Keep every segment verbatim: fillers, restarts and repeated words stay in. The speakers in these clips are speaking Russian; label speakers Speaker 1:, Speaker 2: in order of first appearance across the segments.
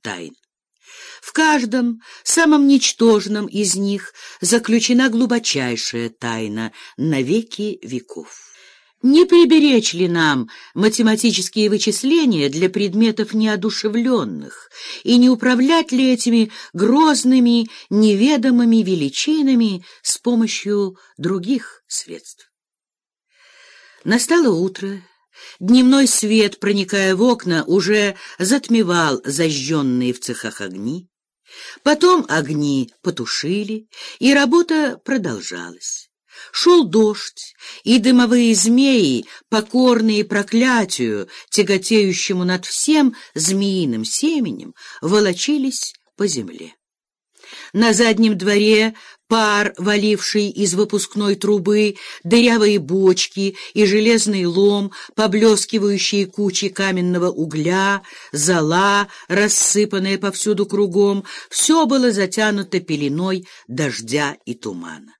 Speaker 1: тайн. В каждом, самом ничтожном из них заключена глубочайшая тайна на веки веков. Не приберечь ли нам математические вычисления для предметов неодушевленных, и не управлять ли этими грозными неведомыми величинами с помощью других средств? Настало утро. Дневной свет, проникая в окна, уже затмевал зажженные в цехах огни. Потом огни потушили, и работа продолжалась. Шел дождь, и дымовые змеи, покорные проклятию, тяготеющему над всем змеиным семенем, волочились по земле. На заднем дворе пар, валивший из выпускной трубы, дырявые бочки и железный лом, поблескивающие кучи каменного угля, зола, рассыпанная повсюду кругом, все было затянуто пеленой дождя и тумана.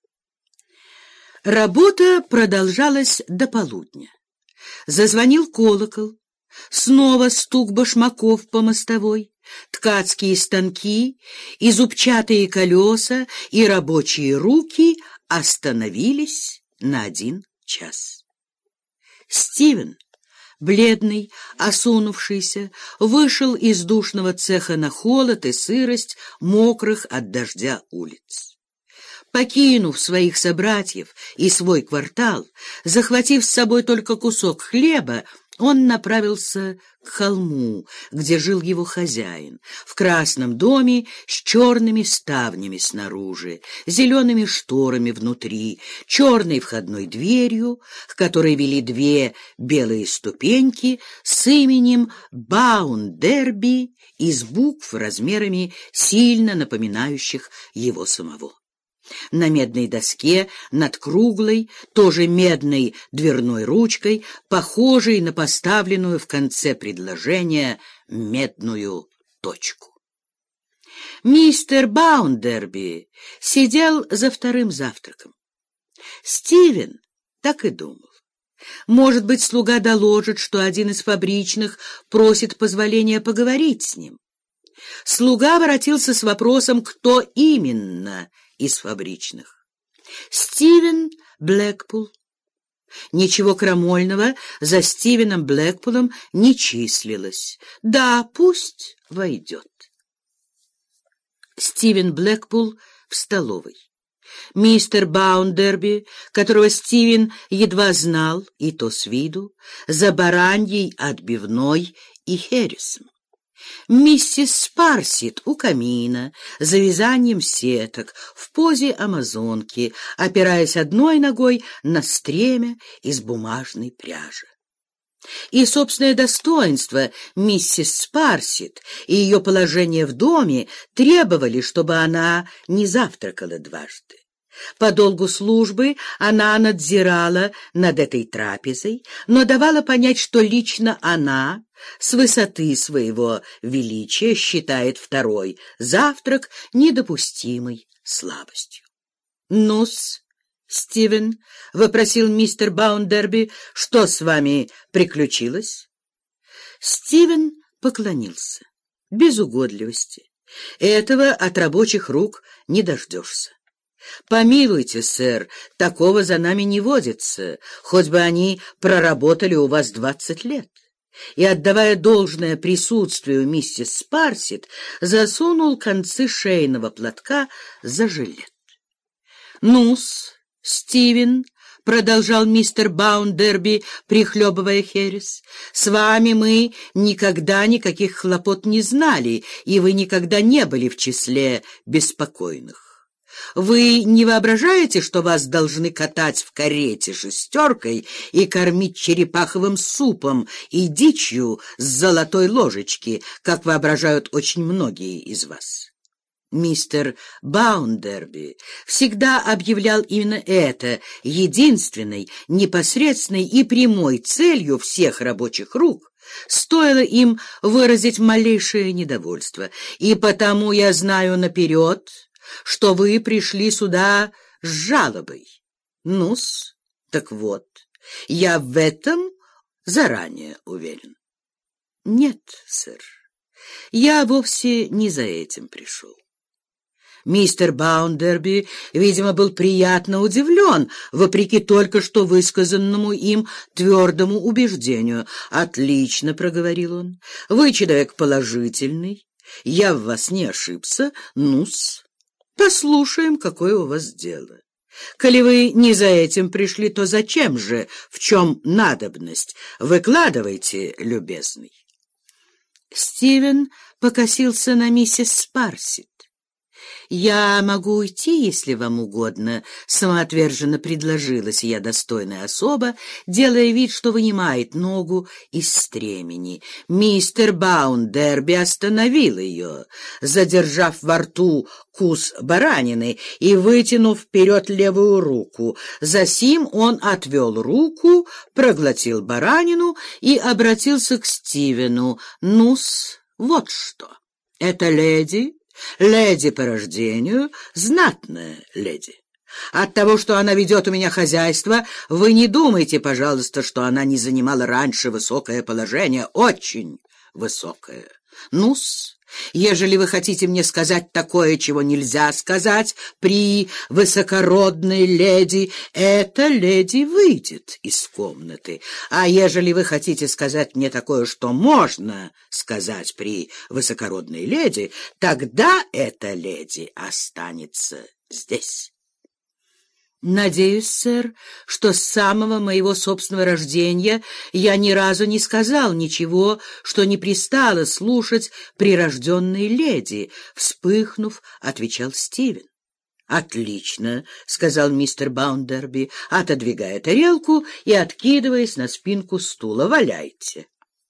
Speaker 1: Работа продолжалась до полудня. Зазвонил колокол, снова стук башмаков по мостовой, ткацкие станки и зубчатые колеса и рабочие руки остановились на один час. Стивен, бледный, осунувшийся, вышел из душного цеха на холод и сырость мокрых от дождя улиц. Покинув своих собратьев и свой квартал, захватив с собой только кусок хлеба, он направился к холму, где жил его хозяин, в красном доме с черными ставнями снаружи, зелеными шторами внутри, черной входной дверью, к которой вели две белые ступеньки с именем Баундерби из букв размерами сильно напоминающих его самого. На медной доске над круглой, тоже медной дверной ручкой, похожей на поставленную в конце предложения медную точку. Мистер Баундерби сидел за вторым завтраком. Стивен так и думал. Может быть, слуга доложит, что один из фабричных просит позволения поговорить с ним. Слуга обратился с вопросом, кто именно из фабричных. Стивен Блэкпул. Ничего крамольного за Стивеном Блэкпулом не числилось. Да, пусть войдет. Стивен Блэкпул в столовой. Мистер Баундерби, которого Стивен едва знал, и то с виду, за бараньей отбивной и хересом. Миссис Спарсит у камина, за вязанием сеток, в позе амазонки, опираясь одной ногой на стремя из бумажной пряжи. И собственное достоинство миссис Спарсит и ее положение в доме требовали, чтобы она не завтракала дважды. По долгу службы она надзирала над этой трапезой, но давала понять, что лично она с высоты своего величия считает второй завтрак недопустимой слабостью. «Ну-с, Стивен», — вопросил мистер Баундерби, — «что с вами приключилось?» Стивен поклонился. Без угодливости. Этого от рабочих рук не дождешься. «Помилуйте, сэр, такого за нами не водится, хоть бы они проработали у вас двадцать лет». И, отдавая должное присутствию миссис Спарсит, засунул концы шейного платка за жилет. «Ну-с, Стивен», — продолжал мистер Баундерби, прихлебывая херес, — «с вами мы никогда никаких хлопот не знали, и вы никогда не были в числе беспокойных. Вы не воображаете, что вас должны катать в карете шестеркой и кормить черепаховым супом и дичью с золотой ложечки, как воображают очень многие из вас?» Мистер Баундерби всегда объявлял именно это единственной, непосредственной и прямой целью всех рабочих рук, стоило им выразить малейшее недовольство, и потому я знаю наперед, что вы пришли сюда с жалобой. Ну-с, так вот, я в этом заранее уверен. Нет, сэр, Я вовсе не за этим пришел. Мистер Баундерби, видимо, был приятно удивлен, вопреки только что высказанному им твердому убеждению. «Отлично», — проговорил он, — «вы человек положительный, я в вас не ошибся, ну-с, послушаем, какое у вас дело. Коли вы не за этим пришли, то зачем же, в чем надобность? Выкладывайте, любезный». Стивен покосился на миссис Спарсит. «Я могу уйти, если вам угодно», — самоотверженно предложила сия достойная особа, делая вид, что вынимает ногу из стремени. Мистер Баундерби остановил ее, задержав во рту кус баранины и вытянув вперед левую руку. Засим он отвел руку, проглотил баранину и обратился к Стивену. «Ну-с, вот что. Это леди...» Леди по рождению, знатная леди. От того, что она ведет у меня хозяйство, вы не думайте, пожалуйста, что она не занимала раньше высокое положение, очень высокое. Ну-с, ежели вы хотите мне сказать такое, чего нельзя сказать при высокородной леди, эта леди выйдет из комнаты. А ежели вы хотите сказать мне такое, что можно сказать при высокородной леди, тогда эта леди останется здесь. Надеюсь, сэр, что с самого моего собственного рождения я ни разу не сказал ничего, что не пристало слушать прирожденной леди, вспыхнув, отвечал Стивен. «Отлично», — сказал мистер Баундерби, отодвигая тарелку и откидываясь на спинку стула. «Валяйте».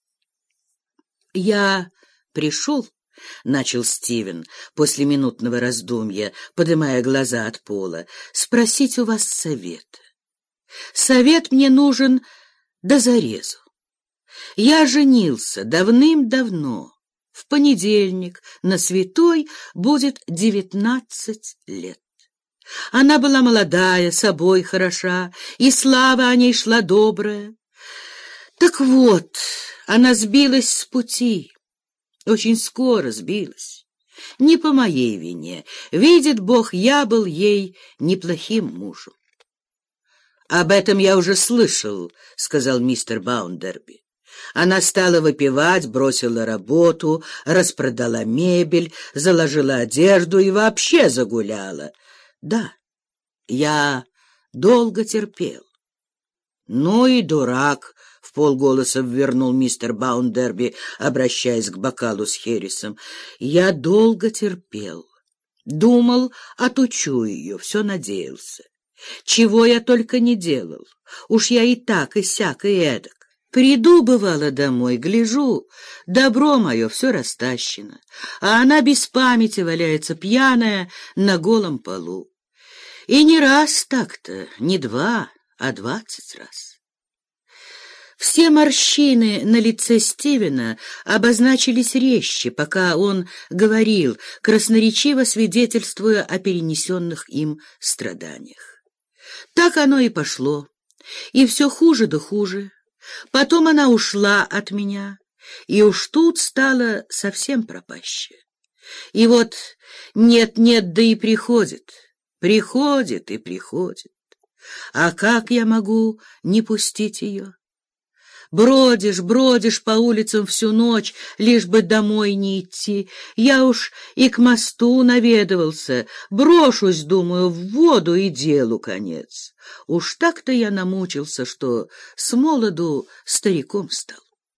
Speaker 1: «Я пришел», — начал Стивен после минутного раздумья, поднимая глаза от пола, — «спросить у вас совета. Совет мне нужен до зарезу. Я женился давным-давно. В понедельник на святой будет девятнадцать лет. Она была молодая, собой хороша, и слава о ней шла добрая. Так вот, она сбилась с пути». Очень скоро сбилась. Не по моей вине. Видит Бог, я был ей неплохим мужем. «Об этом я уже слышал», — сказал мистер Баундерби. Она стала выпивать, бросила работу, распродала мебель, заложила одежду и вообще загуляла. Да, я долго терпел. «Ну и дурак», — вполголоса ввернул мистер Баундерби, обращаясь к бокалу с хересом. «Я долго терпел. Думал, отучу ее, все надеялся. Чего я только не делал. Уж я и так, и сяк, и эдак. Приду, бывало, домой, гляжу, добро мое все растащено, а она без памяти валяется пьяная на голом полу. И не раз так-то, не два, а двадцать раз». Все морщины на лице Стивена обозначились резче, пока он говорил, красноречиво свидетельствуя о перенесенных им страданиях. Так оно и пошло, и все хуже да хуже. Потом она ушла от меня, и уж тут стала совсем пропащая. И вот нет-нет, да и приходит, приходит и приходит. А как я могу не пустить ее? Бродишь, бродишь по улицам всю ночь, лишь бы домой не идти. Я уж и к мосту наведывался, брошусь, думаю, в воду и делу конец. Уж так-то я намучился, что с молоду стариком стал.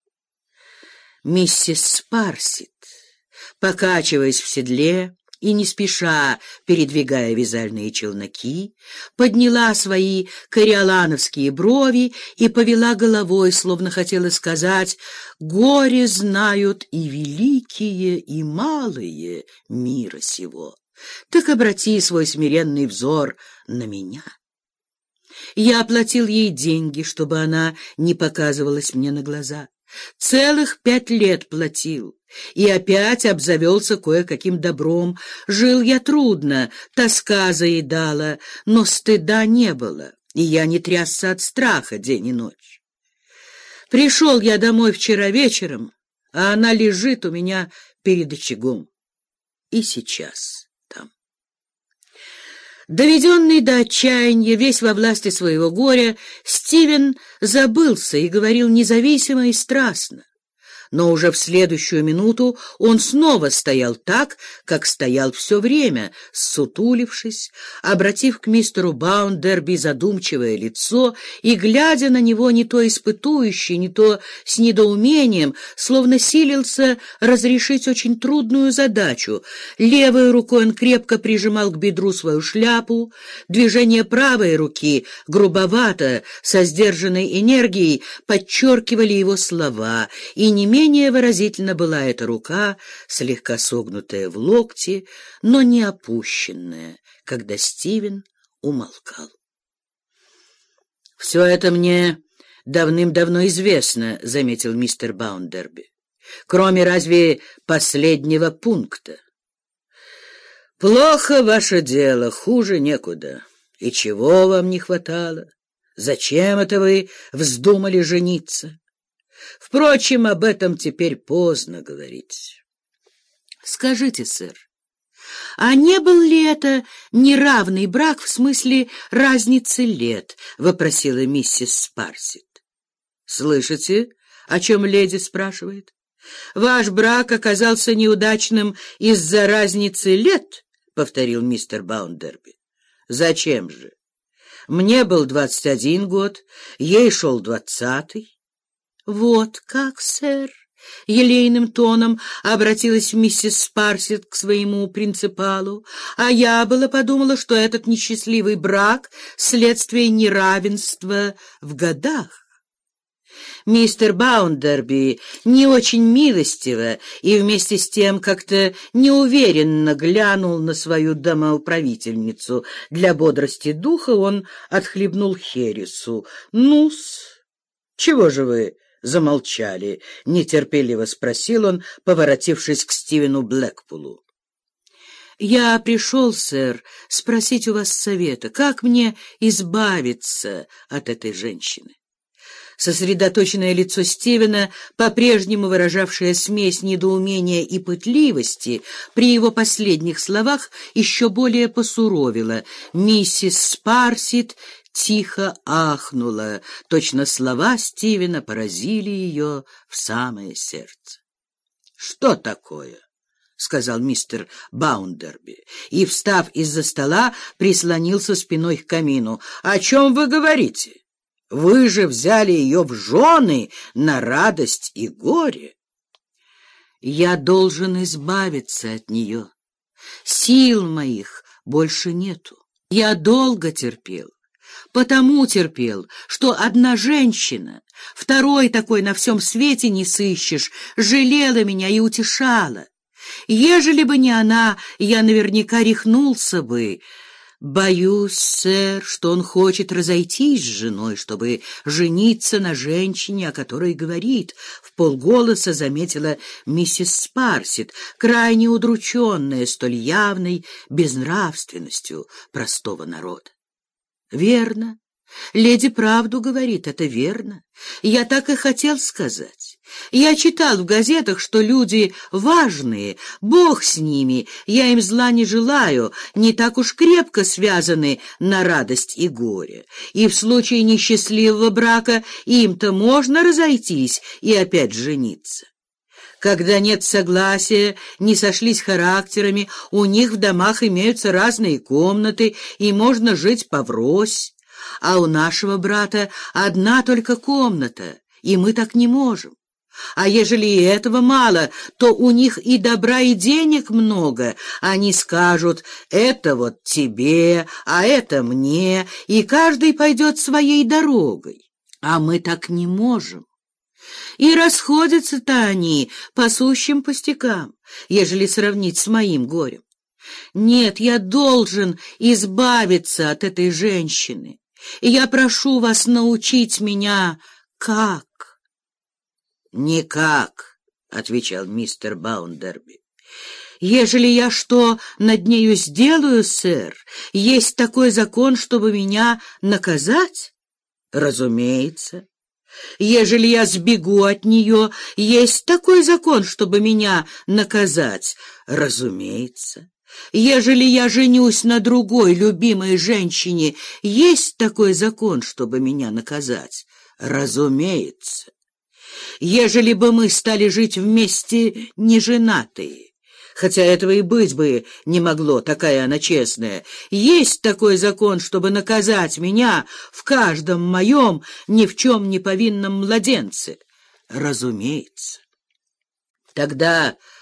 Speaker 1: Миссис Спарсит, покачиваясь в седле и не спеша передвигая вязальные челноки, подняла свои кориолановские брови и повела головой, словно хотела сказать: «Горе знают и великие, и малые мира сего. Так обрати свой смиренный взор на меня». Я оплатил ей деньги, чтобы она не показывалась мне на глаза. Целых пять лет платил. И опять обзавелся кое-каким добром. Жил я трудно, тоска заедала, но стыда не было, и я не трясся от страха день и ночь. Пришел я домой вчера вечером, а она лежит у меня перед очагом. И сейчас там. Доведенный до отчаяния, весь во власти своего горя, Стивен забылся и говорил независимо и страстно. Но уже в следующую минуту он снова стоял так, как стоял все время, ссутулившись, обратив к мистеру Баундерби задумчивое лицо и глядя на него не то испытующе, не то с недоумением, словно силился разрешить очень трудную задачу. Левой рукой он крепко прижимал к бедру свою шляпу, движение правой руки, грубовато, со сдержанной энергией, подчеркивали его слова, и не менее выразительно была эта рука, слегка согнутая в локте, но не опущенная, когда Стивен умолкал. — Все это мне давным-давно известно, — заметил мистер Баундерби, — кроме разве последнего пункта. — Плохо ваше дело, хуже некуда. И чего вам не хватало? Зачем это вы вздумали жениться? Впрочем, об этом теперь поздно говорить. — Скажите, сэр, а не был ли это неравный брак в смысле разницы лет? — вопросила миссис Спарсит. — Слышите, о чем леди спрашивает? Ваш брак оказался неудачным из-за разницы лет? — повторил мистер Баундерби. — Зачем же? Мне был двадцать один год, ей шел двадцатый. — Вот как, сэр! — елейным тоном обратилась миссис Спарсит к своему принципалу. — А я было подумала, что этот несчастливый брак — следствие неравенства в годах. Мистер Баундерби не очень милостиво и вместе с тем как-то неуверенно глянул на свою домоуправительницу. Для бодрости духа он отхлебнул хересу. — Ну-с, чего же вы замолчали? — нетерпеливо спросил он, поворотившись к Стивену Блэкпулу. — Я пришел, сэр, спросить у вас совета, как мне избавиться от этой женщины. Сосредоточенное лицо Стивена, по-прежнему выражавшее смесь недоумения и пытливости, при его последних словах еще более посуровило. Миссис Спарсит тихо ахнула. Точно слова Стивена поразили ее в самое сердце. — Что такое? — сказал мистер Баундерби и, встав из-за стола, прислонился спиной к камину. — О чем вы говорите? Вы же взяли ее в жены на радость и горе. Я должен избавиться от нее. Сил моих больше нету. Я долго терпел. Потому терпел, что одна женщина, второй такой на всем свете не сыщешь, жалела меня и утешала. Ежели бы не она, я наверняка рехнулся бы. Боюсь, сэр, что он хочет разойтись с женой, чтобы жениться на женщине, о которой говорит, — вполголоса заметила миссис Спарсит, крайне удрученная столь явной безнравственностью простого народа. — Верно. Леди правду говорит, это верно. Я так и хотел сказать. Я читал в газетах, что люди важные, Бог с ними, я им зла не желаю, не так уж крепко связаны на радость и горе. И в случае несчастливого брака им-то можно разойтись и опять жениться. Когда нет согласия, не сошлись характерами, у них в домах имеются разные комнаты, и можно жить поврось. А у нашего брата одна только комната, и мы так не можем. А ежели и этого мало, то у них и добра, и денег много. Они скажут: это вот тебе, а это мне, и каждый пойдет своей дорогой. А мы так не можем. И расходятся-то они по сущим пустякам, ежели сравнить с моим горем. Нет, я должен избавиться от этой женщины. И я прошу вас научить меня, как. — Никак, — отвечал мистер Баундерби. — Ежели я что над нею сделаю, сэр, есть такой закон, чтобы меня наказать? — Разумеется. Ежели я сбегу от нее, есть такой закон, чтобы меня наказать? Разумеется. Ежели я женюсь на другой любимой женщине, есть такой закон, чтобы меня наказать? Разумеется. Ежели бы мы стали жить вместе неженатые, хотя этого и быть бы не могло, такая она честная, есть такой закон, чтобы наказать меня в каждом моем ни в чем не повинном младенце? Разумеется. Тогда